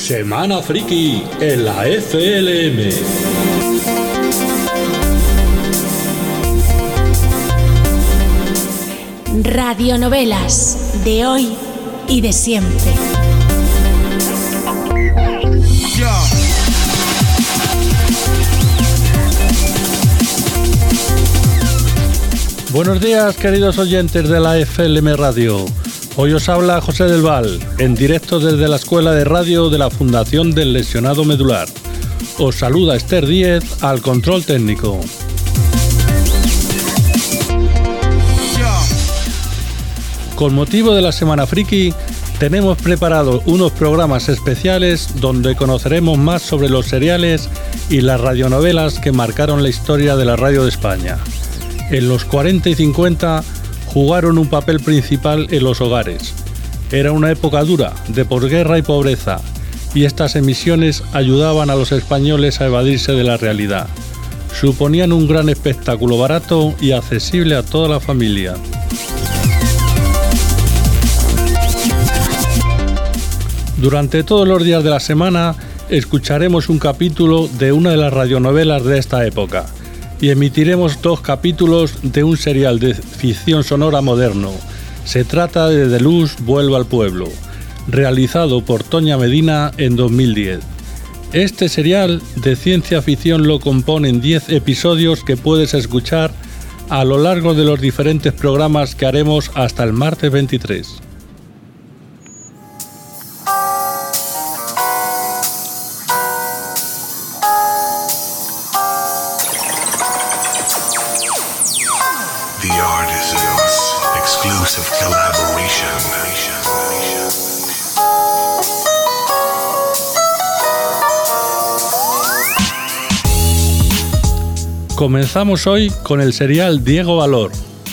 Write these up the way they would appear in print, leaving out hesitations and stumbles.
Semana Friki en la FLM. Radionovelas de hoy y de siempre. Buenos días, queridos oyentes de la FLM Radio. Hoy os habla José del Val, en directo desde la Escuela de Radio de la Fundación del Lesionado Medular. Os saluda Esther Díez al control técnico. Con motivo de la Semana Friki, tenemos preparados unos programas especiales donde conoceremos más sobre los seriales y las radionovelas que marcaron la historia de la radio de España. En los 40 y 50 jugaron un papel principal en los hogares. Era una época dura, de posguerra y pobreza, y estas emisiones ayudaban a los españoles a evadirse de la realidad. Suponían un gran espectáculo barato y accesible a toda la familia. Durante todos los días de la semana escucharemos un capítulo de una de las radionovelas de esta época y emitiremos 2 capítulos de un serial de ficción sonora moderno. Se trata de De Luz vuelve al pueblo, realizado por Toña Medina en 2010. Este serial de ciencia ficción lo componen 10 episodios que puedes escuchar a lo largo de los diferentes programas que haremos hasta el martes 23. Comenzamos hoy con el serial Diego Valor.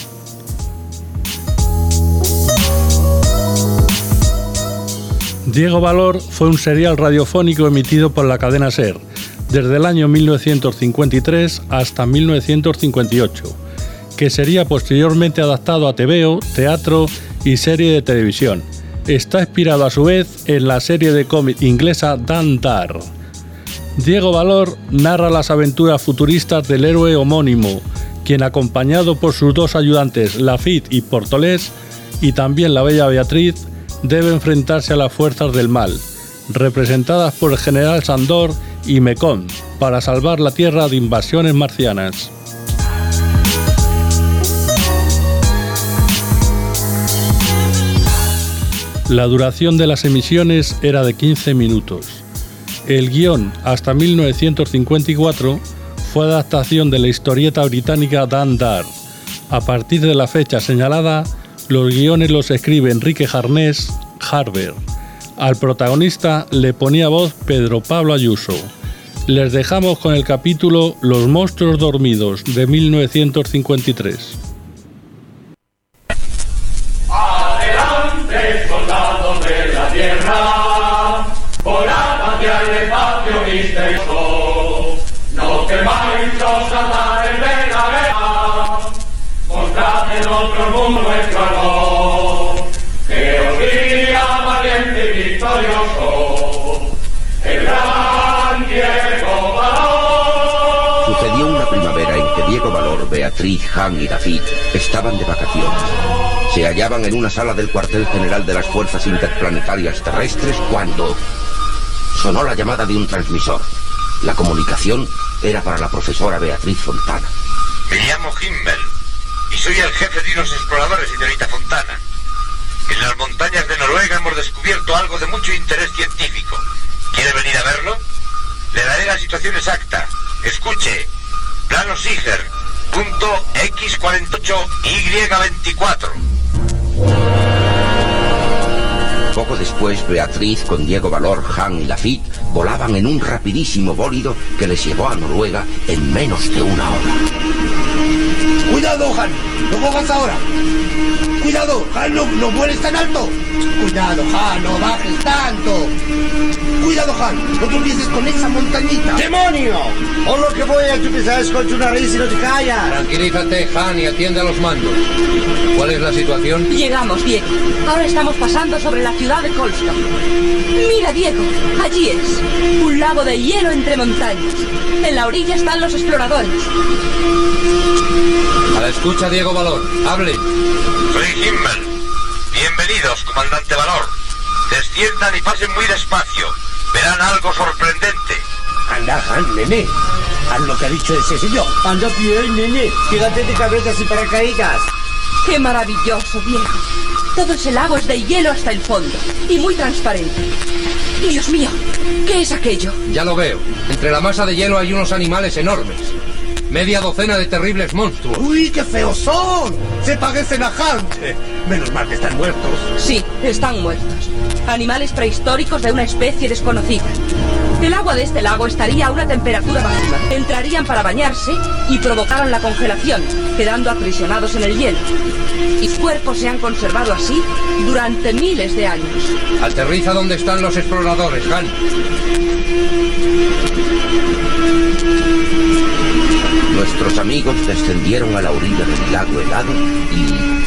Diego Valor fue un serial radiofónico emitido por la cadena SER desde el año 1953 hasta 1958, que sería posteriormente adaptado a TVO, teatro y serie de televisión. Está inspirado a su vez en la serie de cómic inglesa Dan Dare. Diego Valor narra las aventuras futuristas del héroe homónimo, quien acompañado por sus 2 ayudantes, Lafitte y Portolés, y también la bella Beatriz, debe enfrentarse a las fuerzas del mal, representadas por el general Sandor y Mekon, para salvar la Tierra de invasiones marcianas. La duración de las emisiones era de 15 minutos. El guión, hasta 1954, fue adaptación de la historieta británica Dan Dare. A partir de la fecha señalada, los guiones los escribe Enrique Harnés Harber. Al protagonista le ponía voz Pedro Pablo Ayuso. Les dejamos con el capítulo Los monstruos dormidos, de 1953. ¡Adelante, soldados de la tierra! ¡Volad hacia el espacio misterioso! ¡No temáis los ataques de la guerra! ¡Mostrad en otro mundo vuestro amor! ¡Que os guía valiente y victorioso! ¡El gran Diego Valor! Sucedió una primavera en que Diego Valor, Beatriz, Han y Lafitte estaban de vacaciones. Se hallaban en una sala del cuartel general de las Fuerzas Interplanetarias Terrestres cuando sonó la llamada de un transmisor. La comunicación era para la profesora Beatriz Fontana. Me llamo Himmel y soy el jefe de unos exploradores, señorita Fontana. En las montañas de Noruega hemos descubierto algo de mucho interés científico. ¿Quiere venir a verlo? Le daré la situación exacta. Escuche. Plano Siger, punto X48Y24. Poco después, Beatriz, con Diego Valor, Han y Lafitte volaban en un rapidísimo bólido que les llevó a Noruega en menos de una hora. ¡Cuidado, Han! ¡No cojas ahora! ¡Cuidado, Han! ¡No vueles tan alto! ¡Cuidado, Han! ¡No bajes tanto! ¡Cuidado, Han! ¡No te olvides con esa montañita! ¡Demonio! ¡O lo que voy a tropezar es con tu nariz y no te callas! Tranquilízate, Han, y atiende a los mandos. ¿Cuál es la situación? Llegamos, Diego. Ahora estamos pasando sobre la ciudad de Colston. ¡Mira Mira, Diego, allí es. Un lago de hielo entre montañas. En la orilla están los exploradores. A la escucha, Diego Valor. Hable. Soy Himmel. Bienvenidos, comandante Valor. Desciendan y pasen muy despacio. Verán algo sorprendente. Anda, Han, nene. Haz lo que ha dicho ese señor. Anda bien, nene. Quédate de cabezas y paracaídas. ¡Qué maravilloso, Diego! Todo ese lago es de hielo hasta el fondo y muy transparente. Dios mío, ¿qué es aquello? Ya lo veo. Entre la masa de hielo hay unos animales enormes. Media docena de terribles monstruos. ¡Uy, qué feos son! Se parecen a Han. Menos mal que están muertos. Sí, están muertos. Animales prehistóricos de una especie desconocida. El agua de este lago estaría a una temperatura máxima. Entrarían para bañarse y provocaron la congelación, quedando aprisionados en el hielo. Y sus cuerpos se han conservado así durante miles de años. Aterriza donde están los exploradores, Han. Nuestros amigos descendieron a la orilla del lago helado y...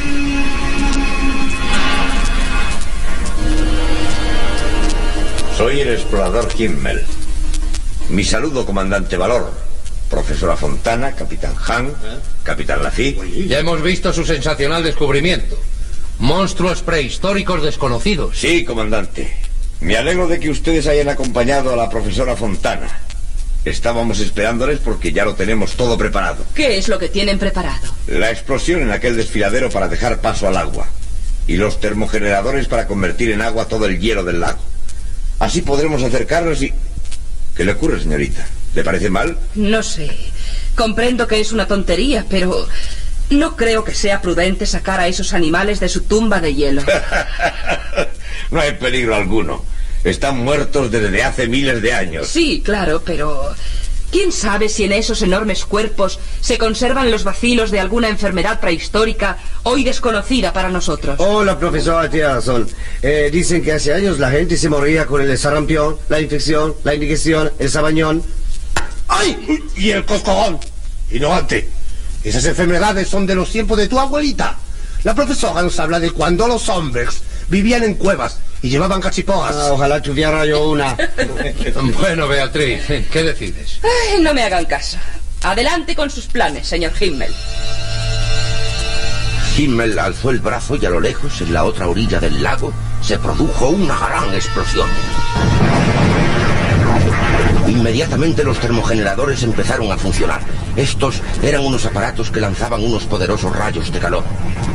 Soy el explorador Himmel. Mi saludo, comandante Valor. Profesora Fontana, capitán Han, capitán Lafitte. Ya hemos visto su sensacional descubrimiento. Monstruos prehistóricos desconocidos. Sí, comandante. Me alegro de que ustedes hayan acompañado a la profesora Fontana. Estábamos esperándoles porque ya lo tenemos todo preparado. ¿Qué es lo que tienen preparado? La explosión en aquel desfiladero para dejar paso al agua. Y los termogeneradores para convertir en agua todo el hielo del lago. Así podremos acercarnos y... ¿Qué le ocurre, señorita? ¿Le parece mal? No sé. Comprendo que es una tontería, pero... no creo que sea prudente sacar a esos animales de su tumba de hielo. No hay peligro alguno. Están muertos desde hace miles de años. Sí, claro, pero... ¿quién sabe si en esos enormes cuerpos se conservan los bacilos de alguna enfermedad prehistórica hoy desconocida para nosotros? Hola, profesora, tiene razón. Dicen que hace años la gente se moría con el sarampión, la infección, la indigestión, el sabañón. ¡Ay! Y el coscorrón. Ignorante. Esas enfermedades son de los tiempos de tu abuelita. La profesora nos habla de cuando los hombres vivían en cuevas y llevaban cachiporras. Ojalá tuviera yo una. Bueno, Beatriz, ¿qué decides? Ay, no me hagan caso. Adelante con sus planes, señor Himmel. Himmel alzó el brazo y a lo lejos, en la otra orilla del lago, se produjo una gran explosión. Inmediatamente los termogeneradores empezaron a funcionar. Estos eran unos aparatos que lanzaban unos poderosos rayos de calor.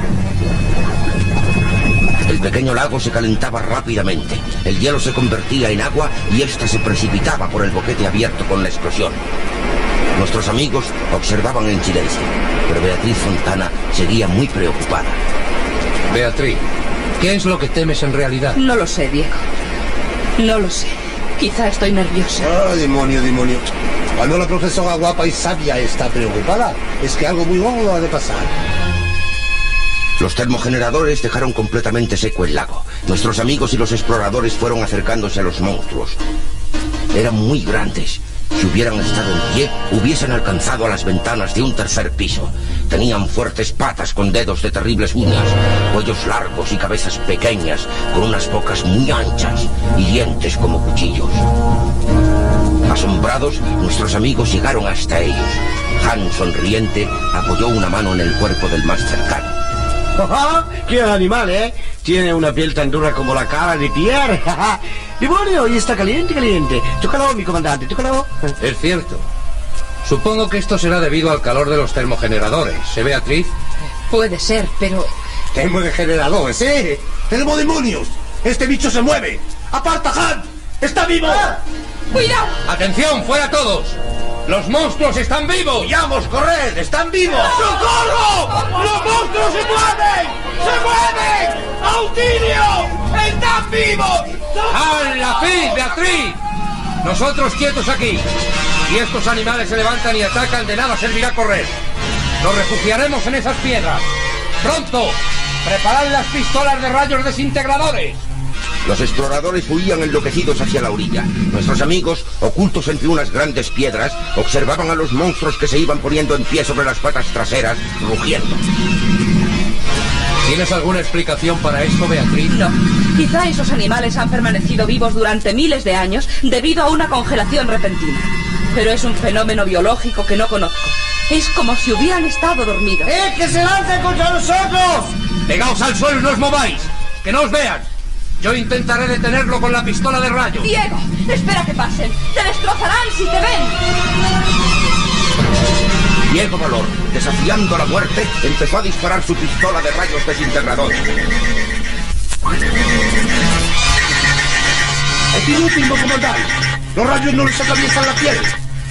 El pequeño lago se calentaba rápidamente. El hielo se convertía en agua y ésta se precipitaba por el boquete abierto con la explosión. Nuestros amigos observaban en silencio, pero Beatriz Fontana seguía muy preocupada. Beatriz, ¿qué es lo que temes en realidad? No lo sé, Diego. No lo sé. Quizá estoy nerviosa. ¡Ah, demonio, demonio! Cuando la profesora guapa y sabia está preocupada, es que algo muy gordo ha de pasar. Los termogeneradores dejaron completamente seco el lago. Nuestros amigos y los exploradores fueron acercándose a los monstruos. Eran muy grandes. Si hubieran estado en pie, hubiesen alcanzado a las ventanas de un tercer piso. Tenían fuertes patas con dedos de terribles uñas, cuellos largos y cabezas pequeñas, con unas bocas muy anchas y dientes como cuchillos. Asombrados, nuestros amigos llegaron hasta ellos. Han, sonriente, apoyó una mano en el cuerpo del más cercano. ¡Qué animal, eh! Tiene una piel tan dura como la cara de Pierre. ¡Demonio! Y está caliente, caliente. Tócalo, mi comandante, tócalo. Es cierto. Supongo que esto será debido al calor de los termogeneradores, ¿eh, Beatriz? Puede ser, pero... ¡Termogeneradores, eh! ¡Tenemos demonios! ¡Este bicho se mueve! ¡Aparta, Han! ¡Está vivo! ¡Cuidado! ¡Atención, fuera todos! ¡Los monstruos están vivos! ¡Huyamos, corred! ¡Están vivos! ¡Socorro! ¡Los monstruos se mueven! ¡Se mueven! ¡Auxilio! ¡Están vivos! ¡Al la fin, Beatriz! Nosotros quietos aquí. Si estos animales se levantan y atacan, de nada servirá correr. Nos refugiaremos en esas piedras. ¡Pronto! ¡Preparad las pistolas de rayos desintegradores! Los exploradores huían enloquecidos hacia la orilla. Nuestros amigos, ocultos entre unas grandes piedras, observaban a los monstruos que se iban poniendo en pie sobre las patas traseras, rugiendo. ¿Tienes alguna explicación para esto, Beatriz? No. Quizá esos animales han permanecido vivos durante miles de años debido a una congelación repentina. Pero es un fenómeno biológico que no conozco. Es como si hubieran estado dormidos. ¡Que se lancen contra nosotros! Pegaos al suelo y no os mováis. ¡Que no os vean! Yo intentaré detenerlo con la pistola de rayos. Diego, espera que pasen. Te destrozarán si te ven. Diego Valor, desafiando la muerte, empezó a disparar su pistola de rayos desintegradores. Es inútil, no comandante. Los rayos no les atraviesan la piel.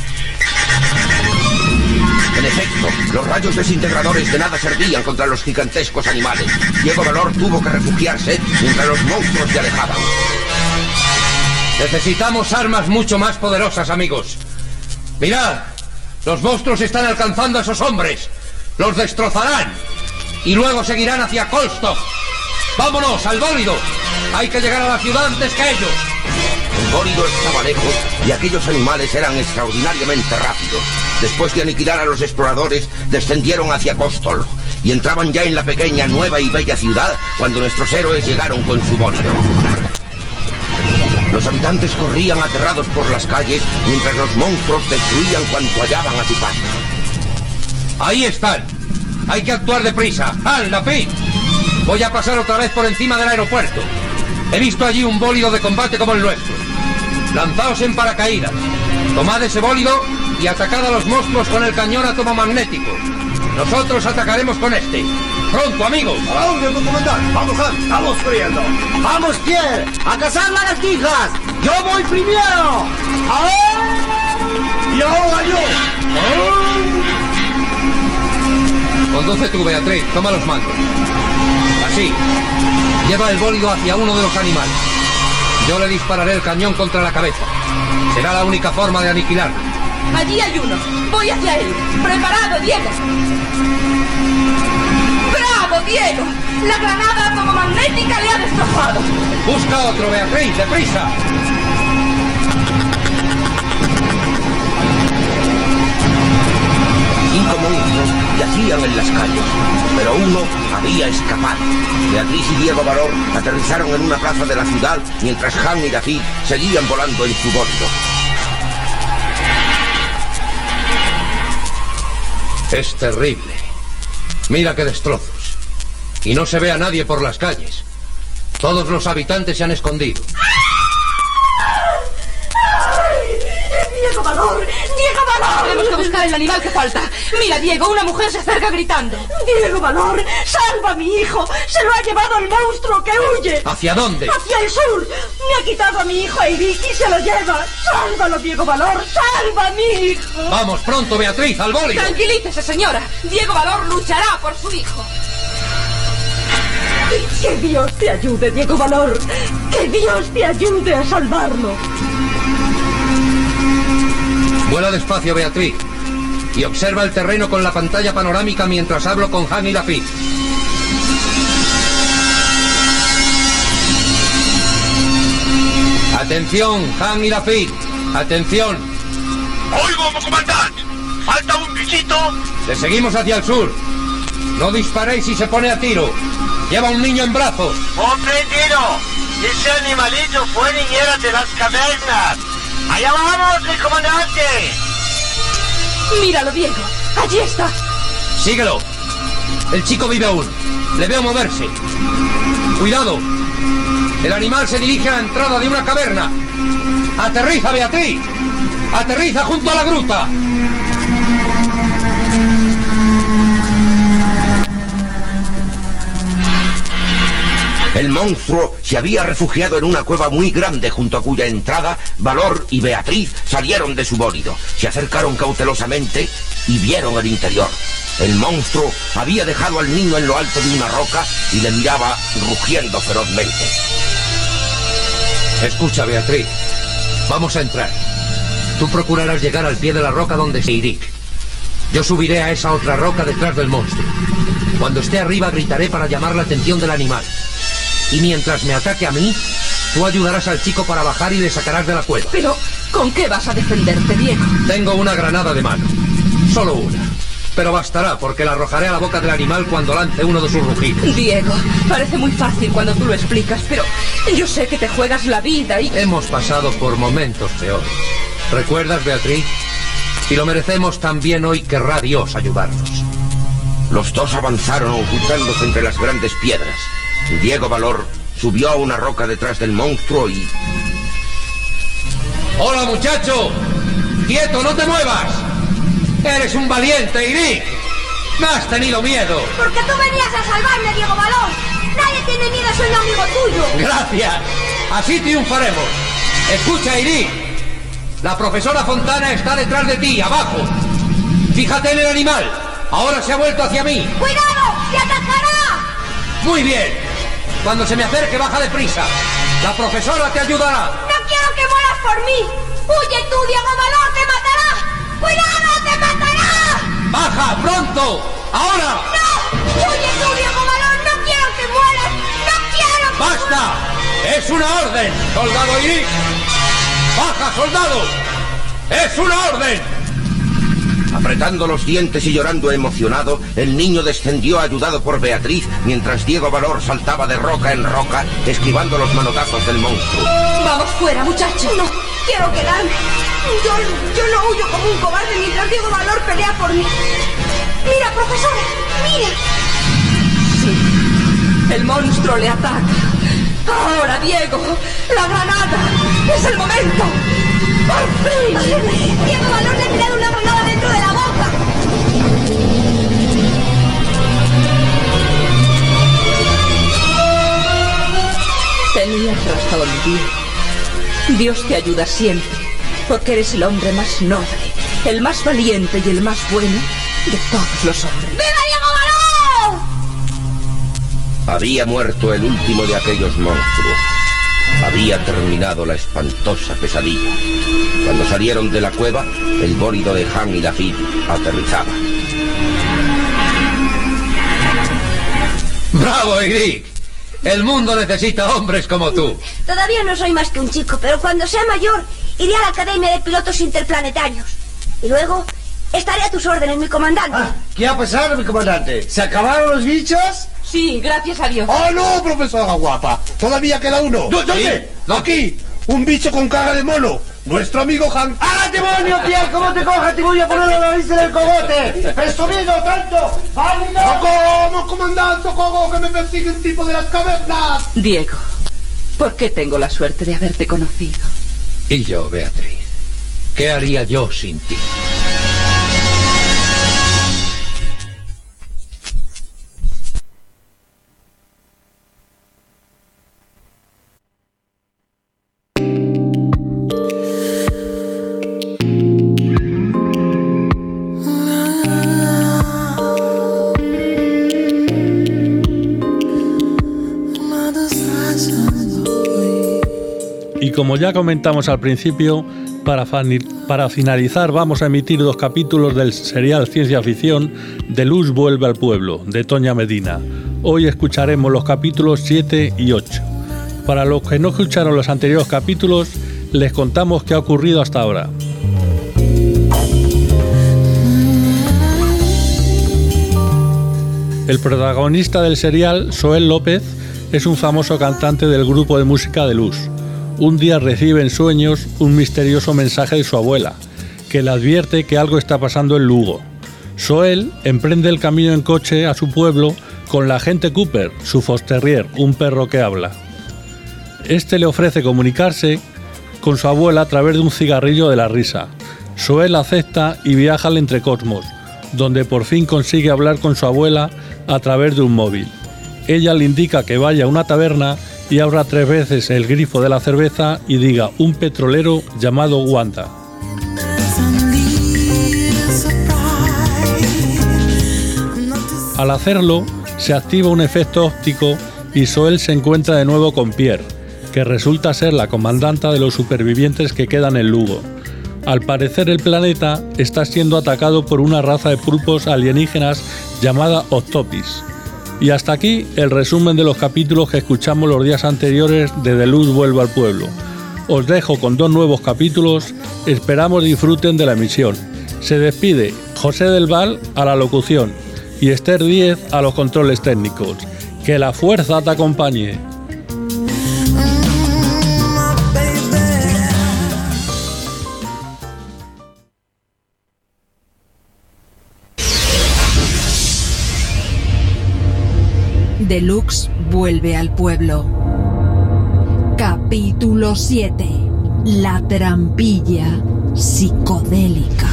En efecto, los rayos desintegradores de nada servían contra los gigantescos animales. Diego Valor tuvo que refugiarse mientras los monstruos se alejaban. Necesitamos armas mucho más poderosas, amigos. Mirad, los monstruos están alcanzando a esos hombres. Los destrozarán y luego seguirán hacia Kolstov. ¡Vámonos, al bólido! Hay que llegar a la ciudad antes que ellos. El bólido estaba lejos y aquellos animales eran extraordinariamente rápidos. Después de aniquilar a los exploradores, descendieron hacia Kostol y entraban ya en la pequeña, nueva y bella ciudad cuando nuestros héroes llegaron con su bólido. Los habitantes corrían aterrados por las calles mientras los monstruos destruían cuanto hallaban a su paso. Ahí están. Hay que actuar deprisa. ¡Han, Lafitte! Voy a pasar otra vez por encima del aeropuerto. He visto allí un bólido de combate como el nuestro. Lanzaos en paracaídas. Tomad ese bólido y atacad a los monstruos con el cañón atomomagnético. Nosotros atacaremos con este. ¡Pronto, amigos! ¡A la orden, comandante! ¡Vamos, Han! ¡Vamos corriendo! ¡Vamos, Pierre! ¡A cazar lagartijas! ¡Yo voy primero! ¡Y ahora yo! Conduce tú, Beatriz. Toma los mandos. Así. Lleva el bólido hacia uno de los animales. Yo le dispararé el cañón contra la cabeza. Será la única forma de aniquilarlo. Allí hay uno. Voy hacia él. ¡Preparado, Diego! ¡Bravo, Diego! La granada atomomagnética le ha destrozado. Busca otro, Beatriz. ¡Deprisa! Cinco monstruos yacían en las calles, pero uno había escapado. Beatriz y Diego Valor aterrizaron en una plaza de la ciudad mientras Han y Lafitte seguían volando en su bólido. Es terrible. Mira qué destrozos. Y no se ve a nadie por las calles. Todos los habitantes se han escondido. ¡Diego Valor! ¡Diego Valor! Tenemos que buscar el animal que falta. Mira, Diego, una mujer se acerca gritando. ¡Diego Valor! ¡Salva a mi hijo! ¡Se lo ha llevado el monstruo que huye! ¿Hacia dónde? ¡Hacia el sur! ¡Me ha quitado a mi hijo Eirik y se lo lleva! ¡Sálvalo, Diego Valor! ¡Salva a mi hijo! Vamos pronto, Beatriz, al bólido. Tranquilícese, señora. Diego Valor luchará por su hijo. Que Dios te ayude, Diego Valor. Que Dios te ayude a salvarlo. Vuela despacio, Beatriz. Y observa el terreno con la pantalla panorámica mientras hablo con Han y Lafitte. Atención, Han y Lafitte. Atención. Oigo, comandante. Falta un bichito. Le seguimos hacia el sur. No disparéis si se pone a tiro. Lleva un niño en brazos. Comprendido. Ese animalito fue niñera de las cavernas. ¡Allá vamos, mi comandante! Míralo, Diego. Allí está. Síguelo. El chico vive aún. Le veo moverse. Cuidado. El animal se dirige a la entrada de una caverna. Aterriza, Beatriz. Aterriza junto a la gruta. El monstruo se había refugiado en una cueva muy grande junto a cuya entrada Valor y Beatriz salieron de su bólido. Se acercaron cautelosamente y vieron el interior. El monstruo había dejado al niño en lo alto de una roca y le miraba rugiendo ferozmente. Escucha, Beatriz. Vamos a entrar. Tú procurarás llegar al pie de la roca donde está Eirik. Yo subiré a esa otra roca detrás del monstruo. Cuando esté arriba gritaré para llamar la atención del animal. Y mientras me ataque a mí, tú ayudarás al chico para bajar y le sacarás de la cueva. Pero, ¿con qué vas a defenderte, Diego? Tengo una granada de mano. Solo una. Pero bastará, porque la arrojaré a la boca del animal cuando lance uno de sus rugidos. Diego, parece muy fácil cuando tú lo explicas, pero yo sé que te juegas la vida y... Hemos pasado por momentos peores. ¿Recuerdas, Beatriz? Si lo merecemos, también hoy querrá Dios ayudarnos. Los dos avanzaron ocultándose entre las grandes piedras. Diego Valor subió a una roca detrás del monstruo y... ¡Hola, muchacho! ¡Quieto, no te muevas! ¡Eres un valiente, Iric! ¡Me has tenido miedo! Porque tú venías a salvarme, Diego Valor. Nadie tiene miedo, soy un amigo tuyo. ¡Gracias! Así triunfaremos. Escucha, Iric. La profesora Fontana está detrás de ti, abajo. Fíjate en el animal. Ahora se ha vuelto hacia mí. ¡Cuidado! ¡Te atacará! Muy bien. Cuando se me acerque, baja deprisa. La profesora te ayudará. No quiero que mueras por mí. ¡Huye tú, Diego Valor! ¡Te matará! ¡Cuidado! ¡Te matará! ¡Baja, pronto! ¡Ahora! ¡No! ¡Huye tú, Diego Valor! ¡No quiero que mueras! ¡No quiero que ¡Basta! ¡Es una orden, soldado Iric! ¡Baja, soldado! ¡Es una orden! Apretando los dientes y llorando emocionado, el niño descendió ayudado por Beatriz, mientras Diego Valor saltaba de roca en roca, esquivando los manotazos del monstruo. Vamos fuera, muchacho. No, quiero quedarme. Yo no huyo como un cobarde mientras Diego Valor pelea por mí. Mira, profesora, mira. Sí, el monstruo le ataca. Ahora, Diego, la granada. Es el momento. ¡Por fin! Diego Valor le ha tirado una granada dentro de la boca. Tenías razón, Diego. Dios te ayuda siempre, porque eres el hombre más noble, el más valiente y el más bueno de todos los hombres. ¡Viva Diego Valor! Había muerto el último de aquellos monstruos. Había terminado la espantosa pesadilla. Cuando salieron de la cueva, el bólido de Han y Lafitte aterrizaba. ¡Bravo, Iric! El mundo necesita hombres como tú. Todavía no soy más que un chico, pero cuando sea mayor iré a la Academia de Pilotos Interplanetarios. Y luego estaré a tus órdenes, mi comandante. ¿Qué ha pasado, mi comandante? ¿Se acabaron los bichos? Sí, gracias a Dios. ¡Oh, no, profesora guapa! Todavía queda uno. ¿Dónde? Aquí, un bicho con cara de mono. Nuestro amigo Han. ¡Ah, demonio, tía! ¿Cómo te cojas? Te voy a poner la nariz en el cogote. ¡Presumido tanto! ¡Vámonos! ¡Cómo, comandante! ¡Cómo que me persigue un tipo de las cavernas! Diego, ¿por qué tengo la suerte de haberte conocido? Y yo, Beatriz, ¿qué haría yo sin ti? Y como ya comentamos al principio, para finalizar vamos a emitir 2 capítulos del serial ciencia ficción De Luz vuelve al pueblo, de Toña Medina. Hoy escucharemos los capítulos 7 y 8. Para los que no escucharon los anteriores capítulos, les contamos qué ha ocurrido hasta ahora. El protagonista del serial, Soel López, es un famoso cantante del grupo de música De Luz. Un día recibe en sueños un misterioso mensaje de su abuela, que le advierte que algo está pasando en Lugo. Soel emprende el camino en coche a su pueblo con la agente Cooper, su Fox Terrier, un perro que habla. Este le ofrece comunicarse con su abuela a través de un cigarrillo de la risa. Soel acepta y viaja al entrecosmos, donde por fin consigue hablar con su abuela a través de un móvil. Ella le indica que vaya a una taberna y abra 3 veces el grifo de la cerveza y diga un petrolero llamado Wanda. Al hacerlo, se activa un efecto óptico y Soel se encuentra de nuevo con Pierre, que resulta ser la comandanta de los supervivientes que quedan en Lugo. Al parecer el planeta está siendo atacado por una raza de pulpos alienígenas llamada Octopis. Y hasta aquí el resumen de los capítulos que escuchamos los días anteriores de De Luz vuelve al pueblo. Os dejo con 2 nuevos capítulos, esperamos disfruten de la emisión. Se despide José del Val a la locución y Esther Díez a los controles técnicos. Que la fuerza te acompañe. Deluxe vuelve al pueblo. Capítulo 7. La trampilla psicodélica.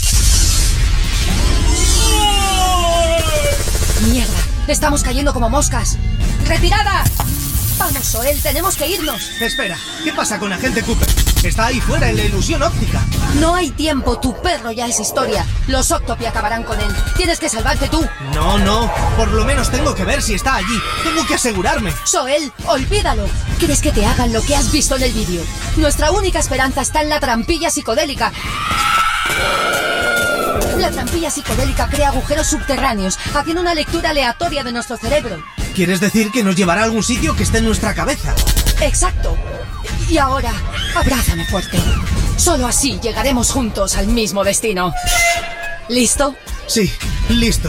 ¡Mierda! ¡Estamos cayendo como moscas! ¡Retirada! Vamos, Soel, tenemos que irnos. Espera, ¿qué pasa con Agente Cooper? Está ahí fuera en la ilusión óptica. No hay tiempo, tu perro ya es historia. Los Octopi acabarán con él. Tienes que salvarte tú. No, por lo menos tengo que ver si está allí. Tengo que asegurarme. Soel, olvídalo. ¿Quieres que te hagan lo que has visto en el vídeo? Nuestra única esperanza está en la trampilla psicodélica. La trampilla psicodélica crea agujeros subterráneos, haciendo una lectura aleatoria de nuestro cerebro. ¿Quieres decir que nos llevará a algún sitio que esté en nuestra cabeza? Exacto. Y ahora, abrázame fuerte. Solo así llegaremos juntos al mismo destino. ¿Listo? Sí, listo.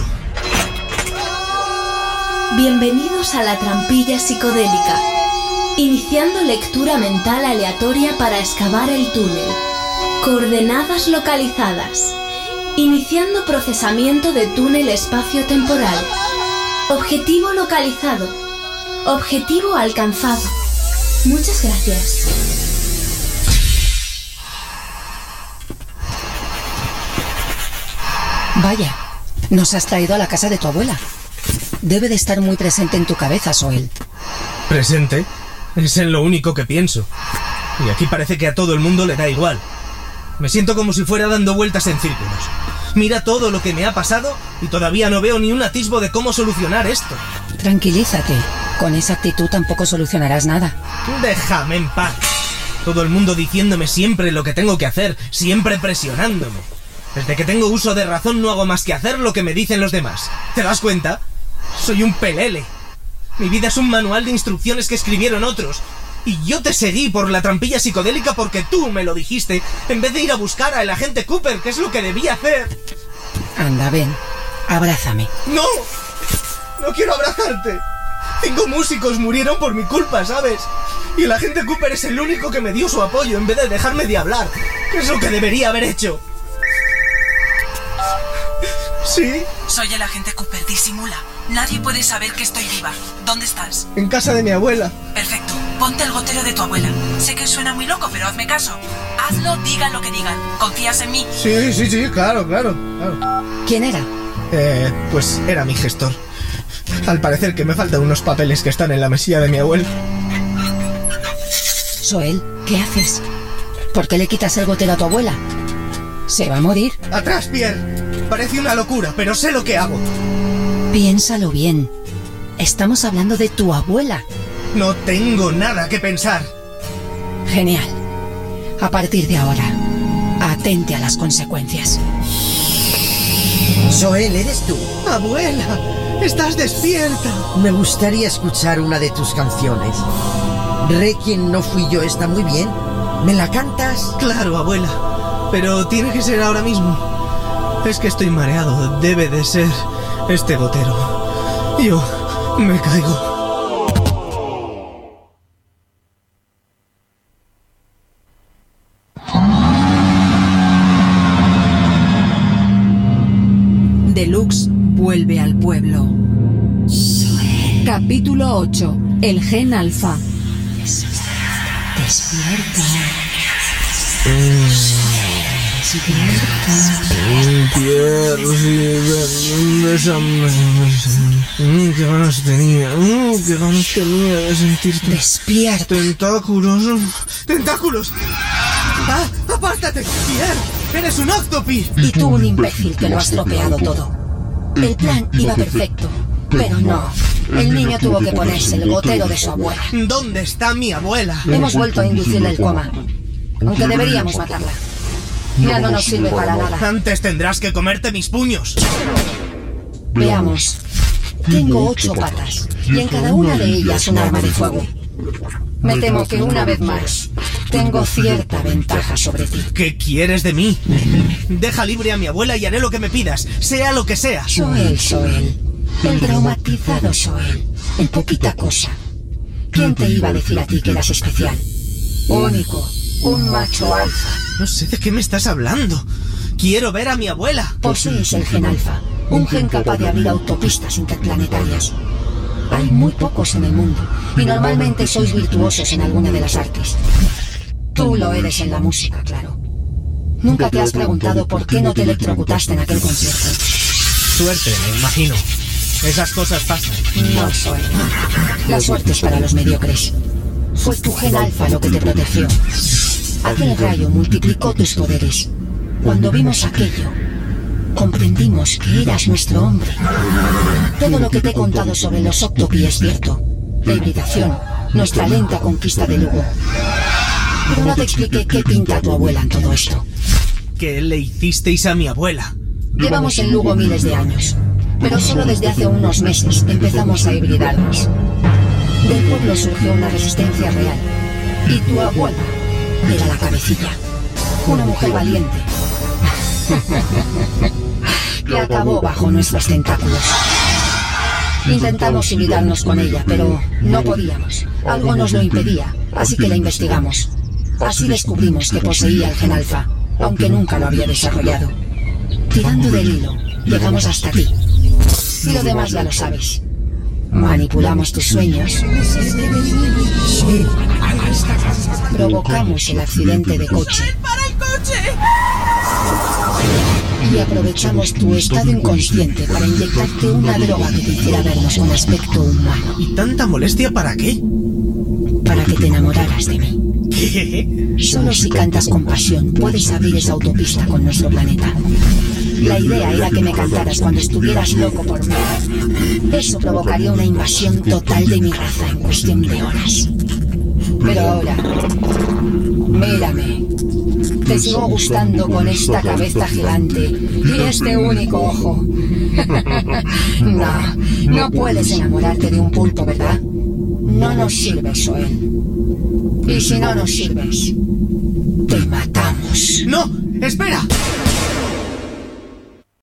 Bienvenidos a la trampilla psicodélica. Iniciando lectura mental aleatoria para excavar el túnel. Coordenadas localizadas. Iniciando procesamiento de túnel espacio-temporal. Objetivo localizado. Objetivo alcanzado. Muchas gracias. Vaya, nos has traído a la casa de tu abuela. Debe de estar muy presente en tu cabeza, Soel. ¿Presente? Es en lo único que pienso. Y aquí parece que a todo el mundo le da igual. Me siento como si fuera dando vueltas en círculos. Mira todo lo que me ha pasado y todavía no veo ni un atisbo de cómo solucionar esto. Tranquilízate. Con esa actitud tampoco solucionarás nada. Déjame en paz. Todo el mundo diciéndome siempre lo que tengo que hacer, siempre presionándome. Desde que tengo uso de razón no hago más que hacer lo que me dicen los demás. ¿Te das cuenta? Soy un pelele. Mi vida es un manual de instrucciones que escribieron otros. Y yo te seguí por la trampilla psicodélica porque tú me lo dijiste, en vez de ir a buscar al agente Cooper, que es lo que debía hacer. Anda, ven. Abrázame. ¡No! ¡No quiero abrazarte! 5 músicos murieron por mi culpa, ¿sabes? Y el agente Cooper es el único que me dio su apoyo en vez de dejarme de hablar, que es lo que debería haber hecho. ¿Sí? Soy el agente Cooper, disimula. Nadie puede saber que estoy viva. ¿Dónde estás? En casa de mi abuela. Perfecto. Ponte el gotero de tu abuela. Sé que suena muy loco, pero hazme caso. Hazlo, digan lo que digan. ¿Confías en mí? Sí, claro. ¿Quién era? Pues era mi gestor. Al parecer que me faltan unos papeles que están en la mesilla de mi abuela. Soel, ¿qué haces? ¿Por qué le quitas el gotero a tu abuela? ¿Se va a morir? ¡Atrás, Pierre! Parece una locura, pero sé lo que hago. Piénsalo bien. Estamos hablando de tu abuela. No tengo nada que pensar. Genial. A partir de ahora, atente a las consecuencias. Soel, ¿eres tú? Abuela, estás despierta. Me gustaría escuchar una de tus canciones. Requiem no fui yo está muy bien. ¿Me la cantas? Claro, abuela. Pero tiene que ser ahora mismo. Es que estoy mareado. Debe de ser este gotero. Yo me caigo. Deluxe vuelve al pueblo. Capítulo 8. El gen alfa. Despierta. Qué ganas tenía de sentirte. Despierta. ¡Tentáculos! ¡Ah! ¡Apártate! ¡Pierre! ¡Eres un octopi! Y tú un imbécil que lo has tropeado todo. El plan iba perfecto, pero no. El niño tuvo que ponerse el gotero de su abuela. ¿Dónde está mi abuela? Hemos vuelto a inducirle el coma, aunque deberíamos matarla. Ya no nos sirve para nada. Antes tendrás que comerte mis puños. Veamos. Tengo 8 patas y en cada una de ellas un arma de fuego. Me temo que una vez más Tengo cierta ventaja sobre ti. ¿Qué quieres de mí? Deja libre a mi abuela y haré lo que me pidas, sea lo que sea. Joel. El traumatizado Joel. En poquita cosa. ¿Quién te iba a decir a ti que eras especial? Único. Un macho alfa. No sé de qué me estás hablando. Quiero ver a mi abuela. Posees el gen alfa. Un gen capaz de abrir autopistas interplanetarias. Hay muy pocos en el mundo. Y normalmente sois virtuosos en alguna de las artes. Tú lo eres en la música, claro. ¿Nunca te has preguntado por qué no te electrocutaste en aquel concierto? Suerte, me imagino. Esas cosas pasan. No, Joel. La suerte es para los mediocres. Fue tu gen alfa lo que te protegió. Aquel rayo multiplicó tus poderes. Cuando vimos aquello, comprendimos que eras nuestro hombre. Todo lo que te he contado sobre los Octopi es cierto. La hibridación, nuestra lenta conquista de Lugo. Pero no te expliqué qué pinta tu abuela en todo esto. ¿Qué le hicisteis a mi abuela? Llevamos en Lugo miles de años, pero solo desde hace unos meses empezamos a hibridarnos. Del pueblo surgió una resistencia real, y tu abuela era la cabecilla. Una mujer valiente, que acabó bajo nuestros tentáculos. Intentamos hibridarnos con ella, pero no podíamos. Algo nos lo impedía, así que la investigamos. Así descubrimos que poseía el gen alfa, aunque nunca lo había desarrollado. Tirando del hilo, llegamos hasta ti. Y lo demás ya lo sabes. Manipulamos tus sueños. Provocamos el accidente de coche. ¡Para el coche! Y aprovechamos tu estado inconsciente para inyectarte una droga que te hiciera vernos con aspecto humano. ¿Y tanta molestia para qué? Para que te enamoraras de mí. ¿Qué? Solo si cantas con pasión puedes abrir esa autopista con nuestro planeta. La idea era que me cantaras cuando estuvieras loco por mí. Eso provocaría una invasión total de mi raza en cuestión de horas. Pero ahora, mírame. Te sigo gustando con esta cabeza gigante y este único ojo. No puedes enamorarte de un pulpo, ¿verdad? No nos sirves, Joel. Y si no nos sirves, te matamos. ¡No! ¡Espera!